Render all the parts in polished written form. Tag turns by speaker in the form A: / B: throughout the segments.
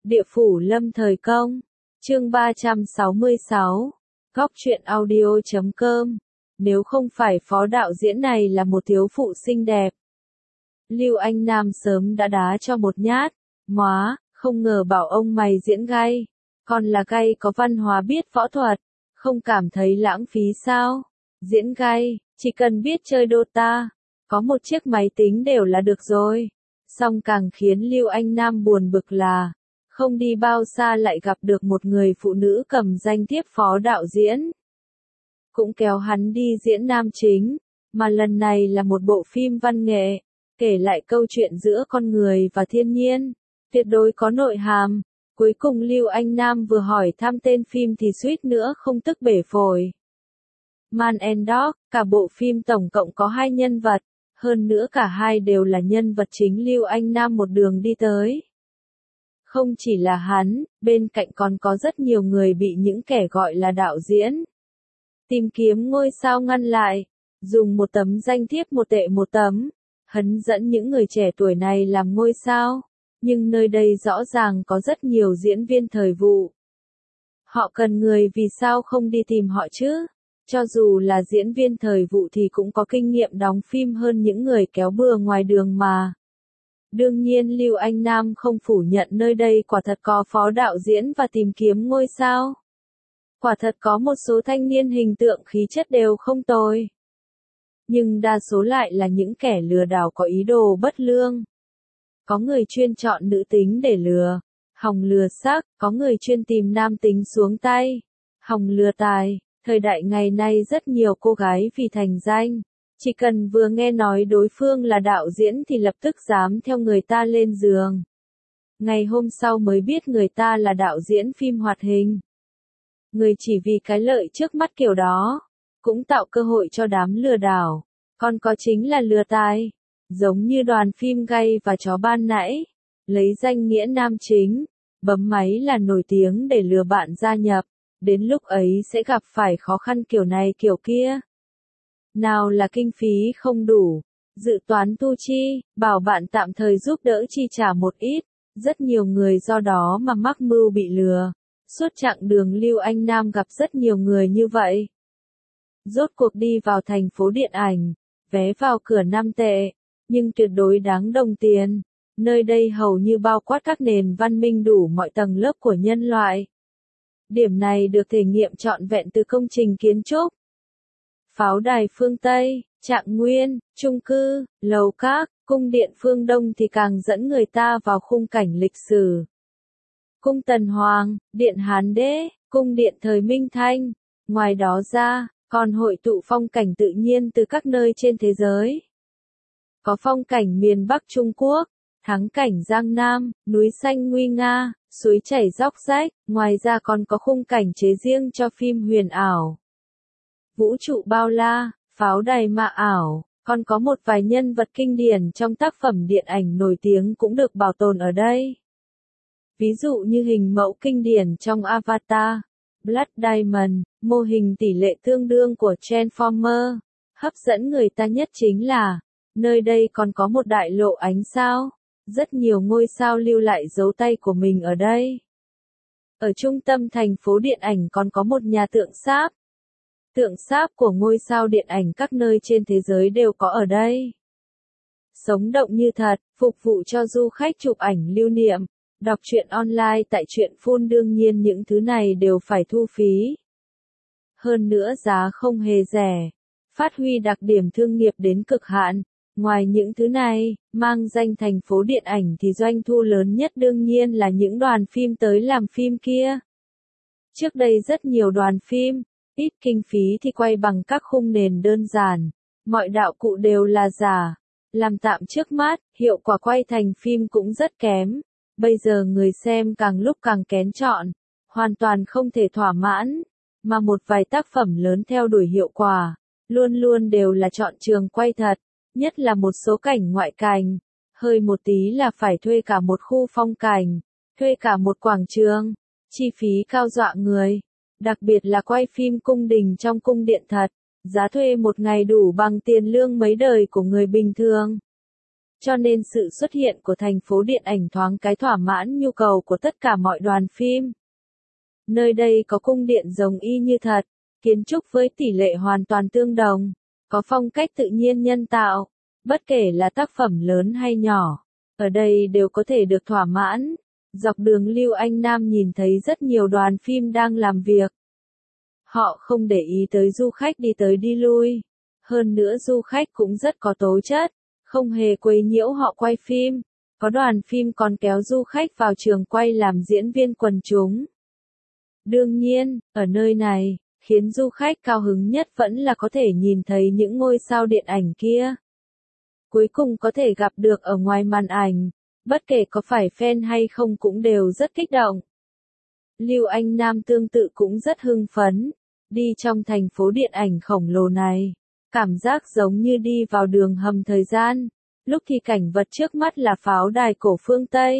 A: Địa phủ lâm thời công. Chương 366. Góc truyện audio.com. Nếu không phải phó đạo diễn này là một thiếu phụ xinh đẹp, Lưu Anh Nam sớm đã đá cho một nhát. Móa, không ngờ bảo ông mày diễn gay. Còn là gay có văn hóa biết võ thuật. Không cảm thấy lãng phí sao? Diễn gay, chỉ cần biết chơi Dota, có một chiếc máy tính đều là được rồi. Song càng khiến Lưu Anh Nam buồn bực là, không đi bao xa lại gặp được một người phụ nữ cầm danh thiếp phó đạo diễn. Cũng kéo hắn đi diễn nam chính, mà lần này là một bộ phim văn nghệ, kể lại câu chuyện giữa con người và thiên nhiên, tuyệt đối có nội hàm. Cuối cùng Lưu Anh Nam vừa hỏi thăm tên phim thì suýt nữa không tức bể phổi. Man and Dog, cả bộ phim tổng cộng có 2 nhân vật, hơn nữa cả hai đều là nhân vật chính Lưu Anh Nam một đường đi tới. Không chỉ là hắn, bên cạnh còn có rất nhiều người bị những kẻ gọi là đạo diễn tìm kiếm ngôi sao ngăn lại, dùng một tấm danh thiếp một tệ một tấm, hấn dẫn những người trẻ tuổi này làm ngôi sao. Nhưng nơi đây rõ ràng có rất nhiều diễn viên thời vụ. Họ cần người vì sao không đi tìm họ chứ? Cho dù là diễn viên thời vụ thì cũng có kinh nghiệm đóng phim hơn những người kéo bừa ngoài đường mà. Đương nhiên Lưu Anh Nam không phủ nhận nơi đây quả thật có phó đạo diễn và tìm kiếm ngôi sao. Quả thật có một số thanh niên hình tượng khí chất đều không tồi. Nhưng đa số lại là những kẻ lừa đảo có ý đồ bất lương. Có người chuyên chọn nữ tính để lừa, hòng lừa sắc, có người chuyên tìm nam tính xuống tay, hòng lừa tài. Thời đại ngày nay rất nhiều cô gái vì thành danh, chỉ cần vừa nghe nói đối phương là đạo diễn thì lập tức dám theo người ta lên giường. Ngày hôm sau mới biết người ta là đạo diễn phim hoạt hình. Người chỉ vì cái lợi trước mắt kiểu đó, cũng tạo cơ hội cho đám lừa đảo, còn có chính là lừa tài. Giống như đoàn phim gay và chó ban nãy, lấy danh nghĩa nam chính, bấm máy là nổi tiếng để lừa bạn gia nhập, đến lúc ấy sẽ gặp phải khó khăn kiểu này kiểu kia. Nào là kinh phí không đủ, dự toán thu chi, bảo bạn tạm thời giúp đỡ chi trả một ít, rất nhiều người do đó mà mắc mưu bị lừa. Suốt chặng đường Lưu Anh Nam gặp rất nhiều người như vậy. Rốt cuộc đi vào thành phố điện ảnh, vé vào cửa 5 tệ. Nhưng tuyệt đối đáng đồng tiền. Nơi đây hầu như bao quát các nền văn minh đủ mọi tầng lớp của nhân loại. Điểm này được thể nghiệm trọn vẹn từ công trình kiến trúc, pháo đài phương Tây, trạng nguyên, chung cư, lầu các, cung điện phương Đông thì càng dẫn người ta vào khung cảnh lịch sử. Cung Tần Hoàng, điện Hán Đế, cung điện thời Minh Thanh. Ngoài đó ra, còn hội tụ phong cảnh tự nhiên từ các nơi trên thế giới. Có phong cảnh miền Bắc Trung Quốc, thắng cảnh Giang Nam, núi xanh nguy nga, suối chảy róc rách, ngoài ra còn có khung cảnh chế riêng cho phim huyền ảo. Vũ trụ bao la, pháo đài mạ ảo, còn có một vài nhân vật kinh điển trong tác phẩm điện ảnh nổi tiếng cũng được bảo tồn ở đây. Ví dụ như hình mẫu kinh điển trong Avatar, Blood Diamond, mô hình tỷ lệ tương đương của Transformer. Hấp dẫn người ta nhất chính là, nơi đây còn có một đại lộ ánh sao, rất nhiều ngôi sao lưu lại dấu tay của mình ở đây. Ở trung tâm thành phố điện ảnh còn có một nhà tượng sáp. Tượng sáp của ngôi sao điện ảnh các nơi trên thế giới đều có ở đây. Sống động như thật, phục vụ cho du khách chụp ảnh lưu niệm, đọc truyện online tại truyện Phun. Đương nhiên những thứ này đều phải thu phí. Hơn nữa giá không hề rẻ, phát huy đặc điểm thương nghiệp đến cực hạn. Ngoài những thứ này, mang danh thành phố điện ảnh thì doanh thu lớn nhất đương nhiên là những đoàn phim tới làm phim kia. Trước đây rất nhiều đoàn phim, ít kinh phí thì quay bằng các khung nền đơn giản, mọi đạo cụ đều là giả, làm tạm trước mắt, hiệu quả quay thành phim cũng rất kém. Bây giờ người xem càng lúc càng kén chọn, hoàn toàn không thể thỏa mãn, mà một vài tác phẩm lớn theo đuổi hiệu quả, luôn luôn đều là chọn trường quay thật. Nhất là một số cảnh ngoại cảnh, hơi một tí là phải thuê cả một khu phong cảnh, thuê cả một quảng trường, chi phí cao dọa người. Đặc biệt là quay phim cung đình trong cung điện thật, giá thuê một ngày đủ bằng tiền lương mấy đời của người bình thường. cho nên sự xuất hiện của thành phố điện ảnh thoáng cái thỏa mãn nhu cầu của tất cả mọi đoàn phim. Nơi đây có cung điện giống y như thật, kiến trúc với tỷ lệ hoàn toàn tương đồng, có phong cách tự nhiên nhân tạo, bất kể là tác phẩm lớn hay nhỏ, ở đây đều có thể được thỏa mãn. Dọc đường Lưu Anh Nam nhìn thấy rất nhiều đoàn phim đang làm việc. Họ không để ý tới du khách đi tới đi lui. Hơn nữa du khách cũng rất có tố chất, không hề quấy nhiễu họ quay phim. Có đoàn phim còn kéo du khách vào trường quay làm diễn viên quần chúng. Đương nhiên, ở nơi này, khiến du khách cao hứng nhất vẫn là có thể nhìn thấy những ngôi sao điện ảnh kia. Cuối cùng có thể gặp được ở ngoài màn ảnh, bất kể có phải fan hay không cũng đều rất kích động. Lưu Anh Nam tương tự cũng rất hưng phấn, đi trong thành phố điện ảnh khổng lồ này, cảm giác giống như đi vào đường hầm thời gian, lúc thì cảnh vật trước mắt là pháo đài cổ phương Tây,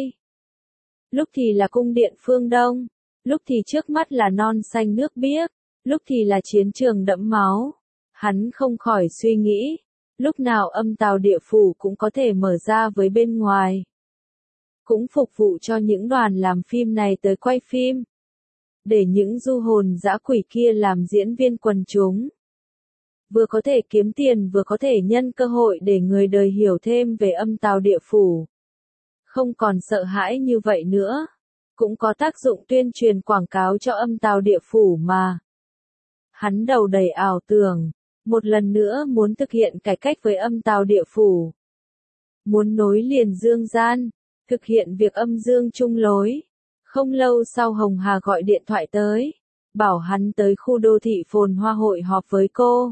A: lúc thì là cung điện phương Đông, lúc thì trước mắt là non xanh nước biếc, lúc thì là chiến trường đẫm máu. Hắn không khỏi suy nghĩ, lúc nào âm tào địa phủ cũng có thể mở ra với bên ngoài. Cũng phục vụ cho những đoàn làm phim này tới quay phim. Để những du hồn dã quỷ kia làm diễn viên quần chúng. Vừa có thể kiếm tiền vừa có thể nhân cơ hội để người đời hiểu thêm về âm tào địa phủ. Không còn sợ hãi như vậy nữa. Cũng có tác dụng tuyên truyền quảng cáo cho âm tào địa phủ mà. Hắn đầu đầy ảo tưởng, một lần nữa muốn thực hiện cải cách với âm tào địa phủ. Muốn nối liền dương gian, thực hiện việc âm dương chung lối. Không lâu sau Hồng Hà gọi điện thoại tới, bảo hắn tới khu đô thị phồn hoa hội họp với cô.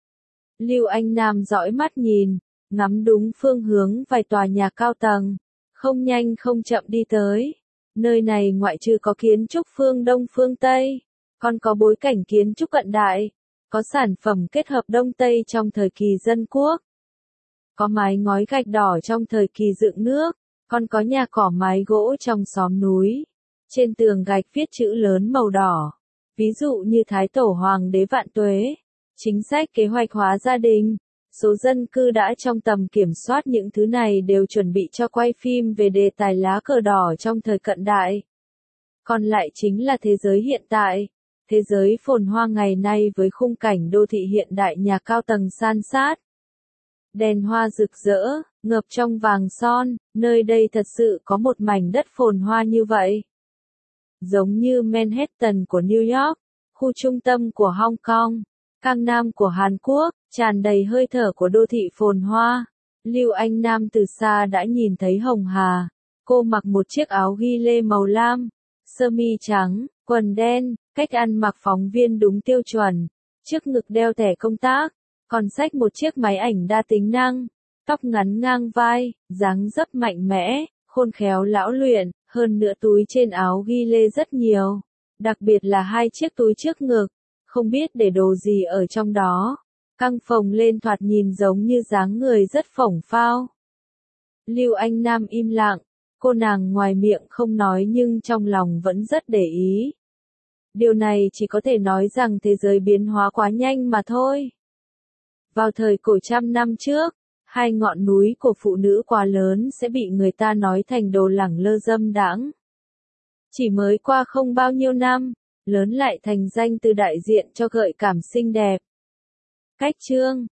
A: Lưu Anh Nam dõi mắt nhìn, ngắm đúng phương hướng vài tòa nhà cao tầng, không nhanh không chậm đi tới. Nơi này ngoại trừ có kiến trúc phương Đông phương Tây, còn có bối cảnh kiến trúc cận đại, có sản phẩm kết hợp Đông Tây trong thời kỳ dân quốc, có mái ngói gạch đỏ trong thời kỳ dựng nước, còn có nhà cỏ mái gỗ trong xóm núi. Trên tường gạch viết chữ lớn màu đỏ, ví dụ như Thái Tổ Hoàng đế vạn tuế, chính sách kế hoạch hóa gia đình. Số dân cư đã trong tầm kiểm soát những thứ này đều chuẩn bị cho quay phim về đề tài lá cờ đỏ trong thời cận đại. Còn lại chính là thế giới hiện tại, thế giới phồn hoa ngày nay với khung cảnh đô thị hiện đại nhà cao tầng san sát. Đèn hoa rực rỡ, ngập trong vàng son, nơi đây thật sự có một mảnh đất phồn hoa như vậy. Giống như Manhattan của New York, khu trung tâm của Hong Kong, Gangnam của Hàn Quốc, tràn đầy hơi thở của đô thị phồn hoa. Lưu Anh Nam từ xa đã nhìn thấy Hồng Hà. Cô mặc một chiếc áo ghi lê màu lam, sơ mi trắng, quần đen, cách ăn mặc phóng viên đúng tiêu chuẩn. Trước ngực đeo thẻ công tác, còn xách một chiếc máy ảnh đa tính năng. Tóc ngắn ngang vai, dáng dấp mạnh mẽ, khôn khéo lão luyện, hơn nữa túi trên áo ghi lê rất nhiều. Đặc biệt là hai chiếc túi trước ngực, không biết để đồ gì ở trong đó. Căng phồng lên thoạt nhìn giống như dáng người rất phổng phao. Lưu Anh Nam im lặng, cô nàng ngoài miệng không nói nhưng trong lòng vẫn rất để ý. Điều này chỉ có thể nói rằng thế giới biến hóa quá nhanh mà thôi. Vào thời cổ trăm năm trước, hai ngọn núi của phụ nữ quá lớn sẽ bị người ta nói thành đồ lẳng lơ dâm đãng. Chỉ mới qua không bao nhiêu năm, lớn lại thành danh từ đại diện cho gợi cảm xinh đẹp. Cách chương